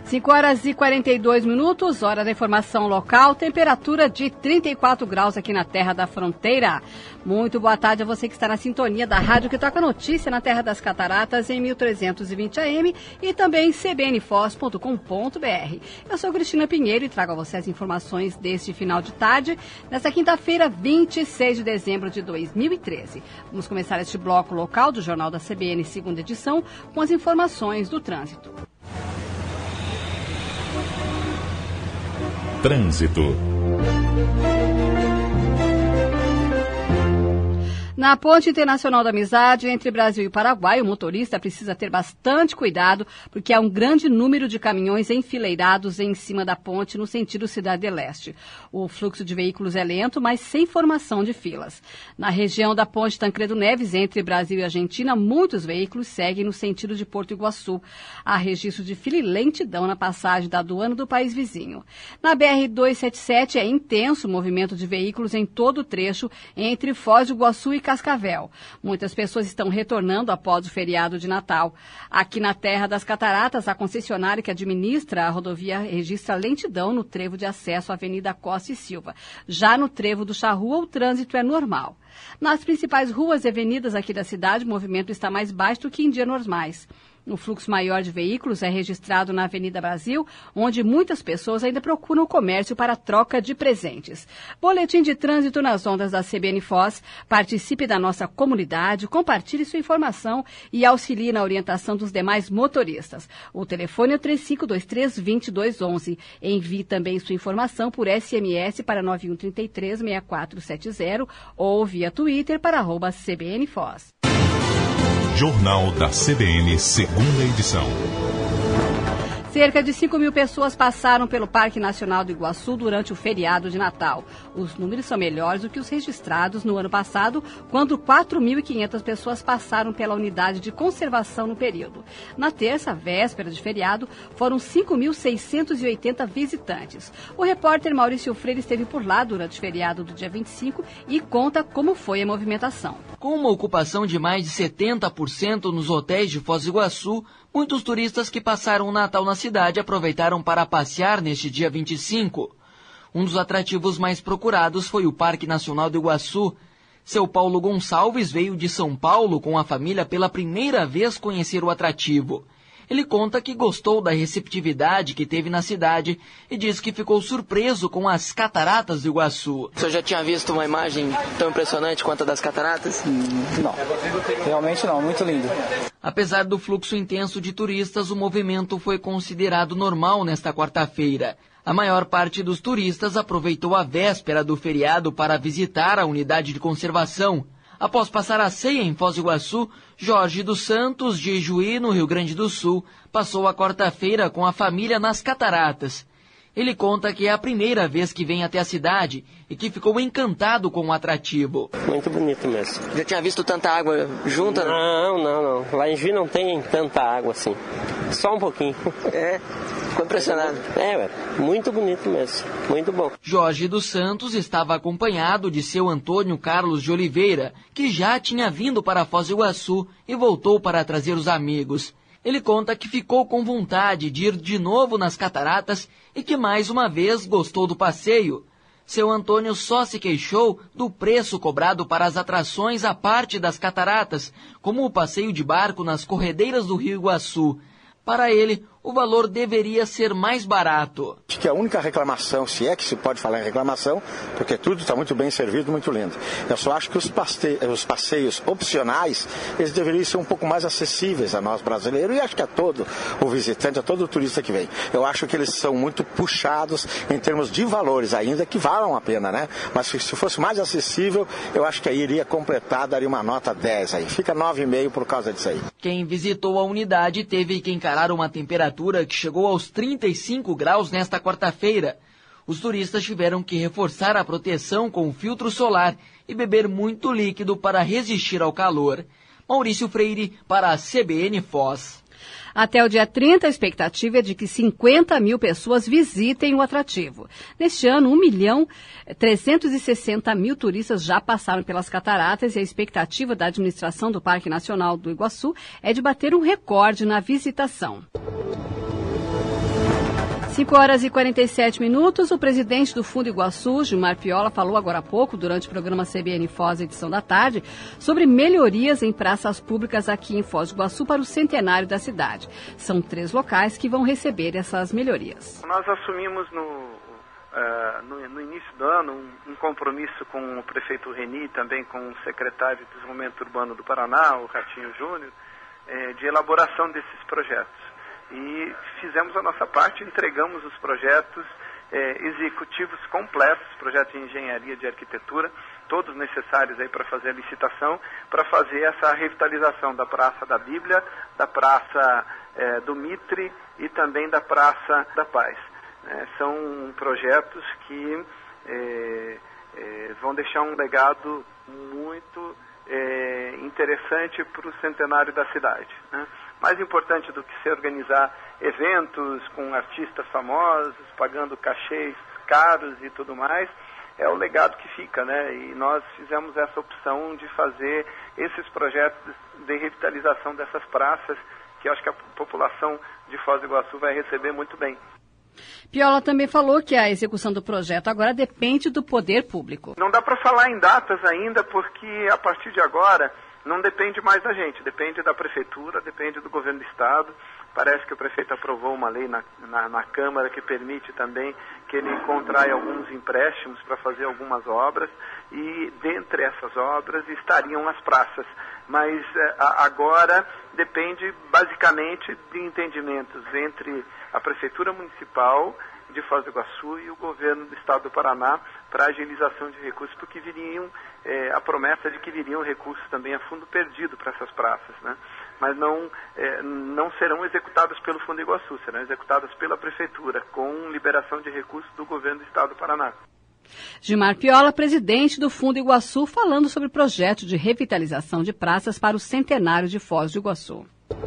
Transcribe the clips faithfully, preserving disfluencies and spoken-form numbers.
cinco horas e quarenta e dois minutos, hora da informação local, temperatura de trinta e quatro graus aqui na Terra da Fronteira. Muito boa tarde a você que está na sintonia da rádio que toca notícia na Terra das Cataratas em mil trezentos e vinte A M e também c b n foz ponto com ponto b r. Eu sou Cristina Pinheiro e trago a você as informações deste final de tarde, nesta quinta-feira, vinte e seis de dezembro de dois mil e treze. Vamos começar este bloco local do Jornal da C B N, segunda edição, com as informações do trânsito. Trânsito. Na Ponte Internacional da Amizade, entre Brasil e Paraguai, o motorista precisa ter bastante cuidado, porque há um grande número de caminhões enfileirados em cima da ponte no sentido Cidade de Leste. O fluxo de veículos é lento, mas sem formação de filas. Na região da Ponte Tancredo Neves, entre Brasil e Argentina, muitos veículos seguem no sentido de Porto Iguaçu. Há registro de fila e lentidão na passagem da aduana do país vizinho. Na B R duzentos e setenta e sete é intenso o movimento de veículos em todo o trecho entre Foz do Iguaçu e Cascavel. Muitas pessoas estão retornando após o feriado de Natal. Aqui na Terra das Cataratas, a concessionária que administra a rodovia registra lentidão no trevo de acesso à Avenida Costa e Silva. Já no trevo do Charrua, o trânsito é normal. Nas principais ruas e avenidas aqui da cidade, o movimento está mais baixo do que em dias normais. O fluxo maior de veículos é registrado na Avenida Brasil, onde muitas pessoas ainda procuram o comércio para troca de presentes. Boletim de trânsito nas ondas da C B N Foz. Participe da nossa comunidade, compartilhe sua informação e auxilie na orientação dos demais motoristas. O telefone é três cinco dois três, dois dois um um. Envie também sua informação por S M S para nove um três três, seis quatro sete zero ou via Twitter para arroba C B N Foz. Jornal da C B N, segunda edição. Cerca de cinco mil pessoas passaram pelo Parque Nacional do Iguaçu durante o feriado de Natal. Os números são melhores do que os registrados no ano passado, quando quatro mil e quinhentas pessoas passaram pela unidade de conservação no período. Na terça, véspera de feriado, foram cinco mil seiscentos e oitenta visitantes. O repórter Maurício Freire esteve por lá durante o feriado do dia vinte e cinco e conta como foi a movimentação. Com uma ocupação de mais de setenta por cento nos hotéis de Foz do Iguaçu, muitos turistas que passaram o Natal na cidade aproveitaram para passear neste dia vinte e cinco. Um dos atrativos mais procurados foi o Parque Nacional do Iguaçu. Seu Paulo Gonçalves veio de São Paulo com a família pela primeira vez conhecer o atrativo. Ele conta que gostou da receptividade que teve na cidade e diz que ficou surpreso com as cataratas do Iguaçu. O senhor já tinha visto uma imagem tão impressionante quanto a das cataratas? Não, realmente não, muito lindo. Apesar do fluxo intenso de turistas, o movimento foi considerado normal nesta quarta-feira. A maior parte dos turistas aproveitou a véspera do feriado para visitar a unidade de conservação. Após passar a ceia em Foz do Iguaçu, Jorge dos Santos, de Ijuí, no Rio Grande do Sul, passou a quarta-feira com a família nas cataratas. Ele conta que é a primeira vez que vem até a cidade e que ficou encantado com o atrativo. Muito bonito mesmo. Já tinha visto tanta água junta? Não, não, não. Lá em Juí não tem tanta água assim. Só um pouquinho. É, ficou impressionado. É, ué, muito bonito mesmo. Muito bom. Jorge dos Santos estava acompanhado de seu Antônio Carlos de Oliveira, que já tinha vindo para Foz do Iguaçu e voltou para trazer os amigos. Ele conta que ficou com vontade de ir de novo nas cataratas e que mais uma vez gostou do passeio. Seu Antônio só se queixou do preço cobrado para as atrações à parte das cataratas, como o passeio de barco nas corredeiras do Rio Iguaçu. Para ele, o valor deveria ser mais barato. Acho que a única reclamação, se é que se pode falar em reclamação, porque tudo está muito bem servido, muito lindo. Eu só acho que os, paste... os passeios opcionais, eles deveriam ser um pouco mais acessíveis a nós brasileiros e acho que a todo o visitante, a todo o turista que vem. Eu acho que eles são muito puxados em termos de valores, ainda que valam a pena, né? Mas se fosse mais acessível, eu acho que aí iria completar, daria uma nota dez aí. Fica nove vírgula cinco por causa disso aí. Quem visitou a unidade teve que encarar uma temperatura que chegou aos trinta e cinco graus nesta quarta-feira. Os turistas tiveram que reforçar a proteção com filtro solar e beber muito líquido para resistir ao calor. Maurício Freire, para a C B N Foz. Até o dia trinta, a expectativa é de que cinquenta mil pessoas visitem o atrativo. Neste ano, um milhão trezentos e sessenta mil turistas já passaram pelas cataratas e a expectativa da administração do Parque Nacional do Iguaçu é de bater um recorde na visitação. cinco horas e quarenta e sete minutos, o presidente do Fundo Iguaçu, Gilmar Piola, falou agora há pouco, durante o programa C B N Foz, edição da tarde, sobre melhorias em praças públicas aqui em Foz do Iguaçu para o centenário da cidade. São três locais que vão receber essas melhorias. Nós assumimos no, uh, no, no início do ano um, um compromisso com o prefeito Reni, também com o secretário de Desenvolvimento Urbano do Paraná, o Ratinho Júnior, eh, de elaboração desses projetos. E fizemos a nossa parte, entregamos os projetos eh, executivos completos, projetos de engenharia, de arquitetura, todos necessários aí para fazer a licitação, para fazer essa revitalização da Praça da Bíblia, da Praça eh, do Mitre e também da Praça da Paz. Eh, são projetos que eh, eh, vão deixar um legado muito eh, interessante para o centenário da cidade, né? Mais importante do que se organizar eventos com artistas famosos, pagando cachês caros e tudo mais, é o legado que fica, né? E nós fizemos essa opção de fazer esses projetos de revitalização dessas praças, que eu acho que a população de Foz do Iguaçu vai receber muito bem. Piola também falou que a execução do projeto agora depende do poder público. Não dá para falar em datas ainda, porque a partir de agora não depende mais da gente, depende da prefeitura, depende do governo do estado. Parece que o prefeito aprovou uma lei na, na, na Câmara que permite também que ele contraia alguns empréstimos para fazer algumas obras, e dentre essas obras estariam as praças. Mas eh, agora depende basicamente de entendimentos entre a Prefeitura Municipal de Foz do Iguaçu e o governo do estado do Paraná para agilização de recursos, porque viriam eh, a promessa de que viriam recursos também a fundo perdido para essas praças, né? Mas não, eh, não serão executadas pelo Fundo Iguaçu, serão executadas pela Prefeitura, com liberação de recursos do governo do estado do Paraná. Gilmar Piola, presidente do Fundo Iguaçu, falando sobre o projeto de revitalização de praças para o centenário de Foz do Iguaçu.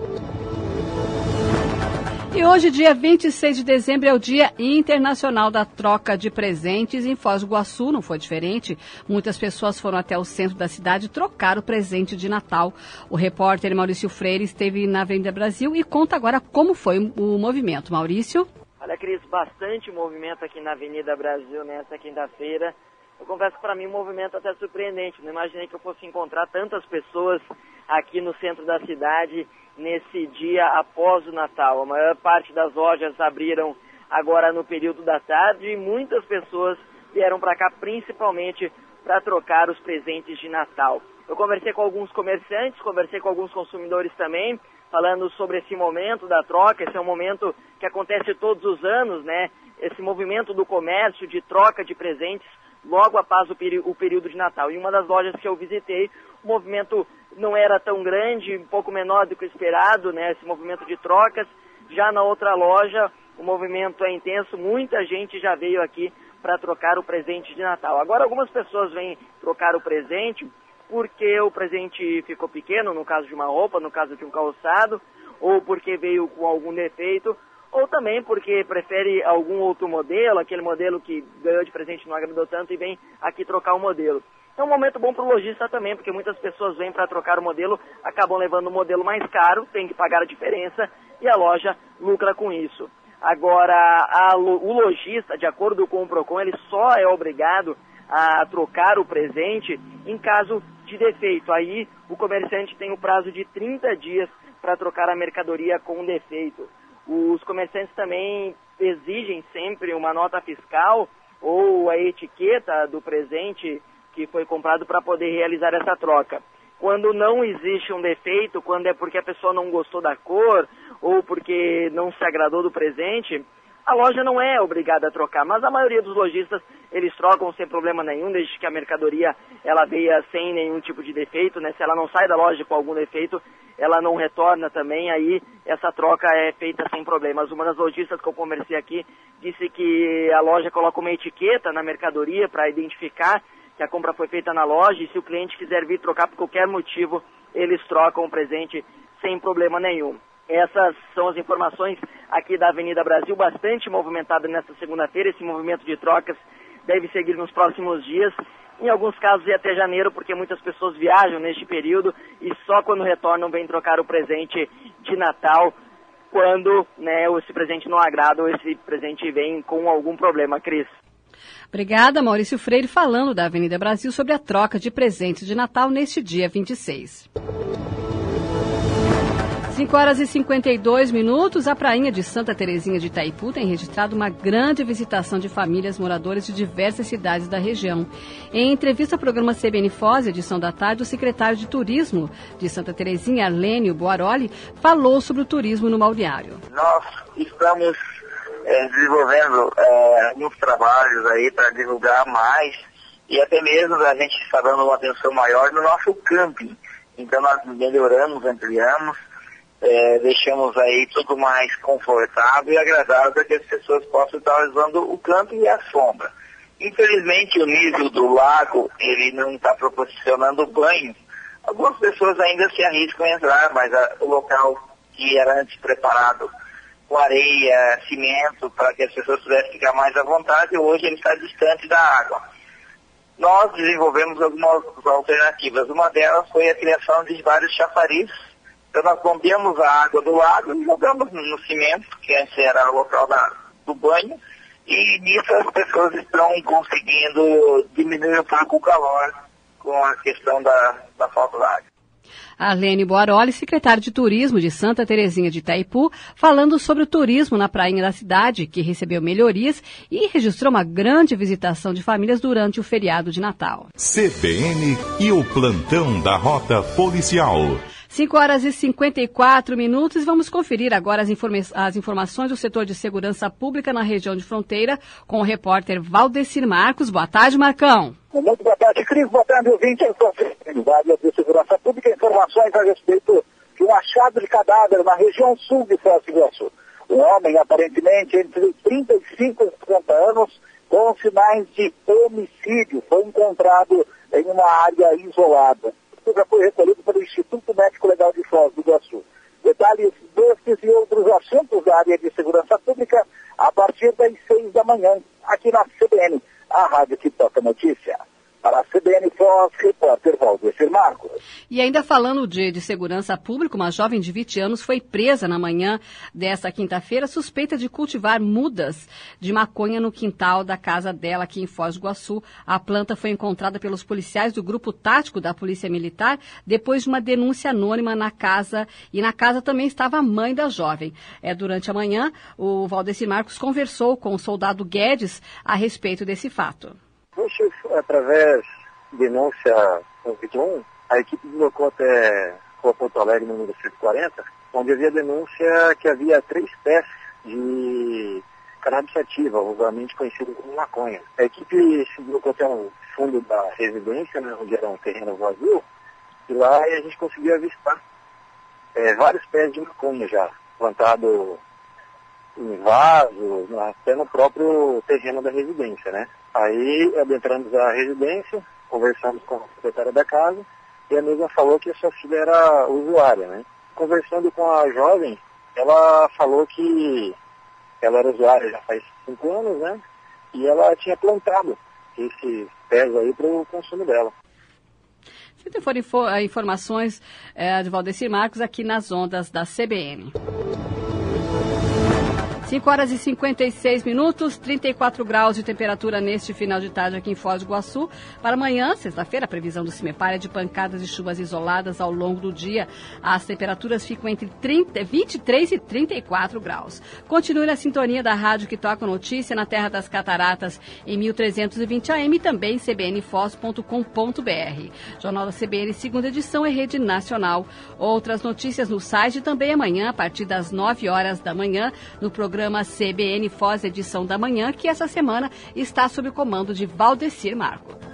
E hoje, dia vinte e seis de dezembro, é o Dia Internacional da Troca de Presentes. Em Foz do Iguaçu não foi diferente. Muitas pessoas foram até o centro da cidade trocar o presente de Natal. O repórter Maurício Freire esteve na Avenida Brasil e conta agora como foi o movimento. Maurício? Olha, Cris, bastante movimento aqui na Avenida Brasil nessa quinta-feira. Eu confesso que para mim o movimento até surpreendente. Não imaginei que eu fosse encontrar tantas pessoas aqui no centro da cidade nesse dia após o Natal. A maior parte das lojas abriram agora no período da tarde e muitas pessoas vieram para cá principalmente para trocar os presentes de Natal. Eu conversei com alguns comerciantes, conversei com alguns consumidores também, falando sobre esse momento da troca. Esse é um momento que acontece todos os anos, né? Esse movimento do comércio, de troca de presentes, logo após o, peri- o período de Natal. Em uma das lojas que eu visitei, o movimento não era tão grande, um pouco menor do que o esperado, né? Esse movimento de trocas. Já na outra loja, o movimento é intenso, muita gente já veio aqui para trocar o presente de Natal. Agora, algumas pessoas vêm trocar o presente porque o presente ficou pequeno, no caso de uma roupa, no caso de um calçado, ou porque veio com algum defeito, ou também porque prefere algum outro modelo, aquele modelo que ganhou de presente não agradou tanto e vem aqui trocar o modelo. É um momento bom para o lojista também, porque muitas pessoas vêm para trocar o modelo, acabam levando o modelo mais caro, tem que pagar a diferença e a loja lucra com isso. Agora, a, o lojista, de acordo com o Procon, ele só é obrigado a trocar o presente em caso de defeito. Aí o comerciante tem o prazo de trinta dias para trocar a mercadoria com defeito. Os comerciantes também exigem sempre uma nota fiscal ou a etiqueta do presente que foi comprado para poder realizar essa troca. Quando não existe um defeito, quando é porque a pessoa não gostou da cor ou porque não se agradou do presente, a loja não é obrigada a trocar, mas a maioria dos lojistas, eles trocam sem problema nenhum, desde que a mercadoria ela veia sem nenhum tipo de defeito, né? Se ela não sai da loja com algum defeito, ela não retorna também, aí essa troca é feita sem problemas. Uma das lojistas que eu conversei aqui disse que a loja coloca uma etiqueta na mercadoria para identificar que a compra foi feita na loja, e se o cliente quiser vir trocar por qualquer motivo, eles trocam o presente sem problema nenhum. Essas são as informações aqui da Avenida Brasil, bastante movimentada nesta segunda-feira. Esse movimento de trocas deve seguir nos próximos dias, em alguns casos e até janeiro, porque muitas pessoas viajam neste período e só quando retornam vêm trocar o presente de Natal quando, né, esse presente não agrada ou esse presente vem com algum problema, Cris. Obrigada, Maurício Freire, falando da Avenida Brasil sobre a troca de presentes de Natal neste dia vinte e seis. cinco horas e cinquenta e dois minutos, a prainha de Santa Terezinha de Itaipu tem registrado uma grande visitação de famílias moradoras de diversas cidades da região. Em entrevista ao programa C B N Foz, edição da tarde, o secretário de Turismo de Santa Terezinha, Arlênio Boaroli, falou sobre o turismo no balneário. Nós estamos é, desenvolvendo é, alguns trabalhos aí para divulgar mais e até mesmo a gente está dando uma atenção maior no nosso camping. Então nós melhoramos, ampliamos, É, deixamos aí tudo mais confortável e agradável para que as pessoas possam estar usando o camping e a sombra. Infelizmente o nível do lago ele não está proporcionando banho. Algumas pessoas ainda se arriscam a entrar, mas a, o local que era antes preparado com areia, cimento, para que as pessoas pudessem ficar mais à vontade, hoje ele está distante da água. Nós desenvolvemos algumas alternativas. Uma delas foi a criação de vários chafarizes. Então nós bombeamos a água do lago e jogamos no cimento, que antes era o local da, do banho, e nisso as pessoas estão conseguindo diminuir um pouco o calor com a questão da, da falta d'água. Arlênio Boaroli, secretário de Turismo de Santa Terezinha de Itaipu, falando sobre o turismo na prainha da cidade, que recebeu melhorias e registrou uma grande visitação de famílias durante o feriado de Natal. C B N e o plantão da Rota Policial. cinco horas e cinquenta e quatro minutos. Vamos conferir agora as, informa as informações do setor de segurança pública na região de fronteira com o repórter Valdecir Marcos. Boa tarde, Marcão. Muito boa tarde, Cris. Boa tarde, ouvinte. Da área de segurança pública, informações a respeito de um achado de cadáver na região sul de Foz do Iguaçu. Um homem, aparentemente entre trinta e cinco e cinquenta anos, com sinais de homicídio, foi encontrado em uma área isolada. Já foi recolhido pelo Instituto Médico Legal de Foz do Iguaçu. Detalhes destes e outros assuntos da área de segurança pública a partir das seis da manhã, aqui na C B N, a rádio que toca notícia. Para a C B N Foz, repórter Valdecir Marcos. E ainda falando de, de segurança pública, uma jovem de vinte anos foi presa na manhã desta quinta-feira, suspeita de cultivar mudas de maconha no quintal da casa dela aqui em Foz do Iguaçu. A planta foi encontrada pelos policiais do Grupo Tático da Polícia Militar depois de uma denúncia anônima na casa, e na casa também estava a mãe da jovem. É, durante a manhã, o Valdecir Marcos conversou com o soldado Guedes a respeito desse fato. Hoje, através de denúncia vinte e um, a equipe deslocou até Rua Porto Alegre, no número cento e quarenta, onde havia denúncia que havia três pés de cannabis sativa, vulgarmente conhecido como maconha. A equipe se deslocou até o fundo da residência, né, onde era um terreno vazio, e lá a gente conseguiu avistar é, vários pés de maconha já, plantado em vaso, até no próprio terreno da residência, né? Aí adentramos a residência, conversamos com a secretária da casa, e a mesma falou que a sua filha era usuária, né? Conversando com a jovem, ela falou que ela era usuária já faz cinco anos, né? E ela tinha plantado esses pés aí para o consumo dela. Se forem info informações é, de Valdecir Marcos aqui nas ondas da C B N. cinco horas e cinquenta e seis minutos, trinta e quatro graus de temperatura neste final de tarde aqui em Foz do Iguaçu. Para amanhã, sexta-feira, a previsão do CIMEPAR é de pancadas de chuvas isoladas ao longo do dia. As temperaturas ficam entre trinta, vinte e três e trinta e quatro graus. Continue na sintonia da rádio que toca notícia na Terra das Cataratas em mil trezentos e vinte A M e também c b n foz ponto com ponto b r. Jornal da C B N, segunda edição, é rede nacional. Outras notícias no site também amanhã, a partir das nove horas da manhã, no programa Programa C B N Foz, edição da manhã, que essa semana está sob o comando de Valdecir Marcos.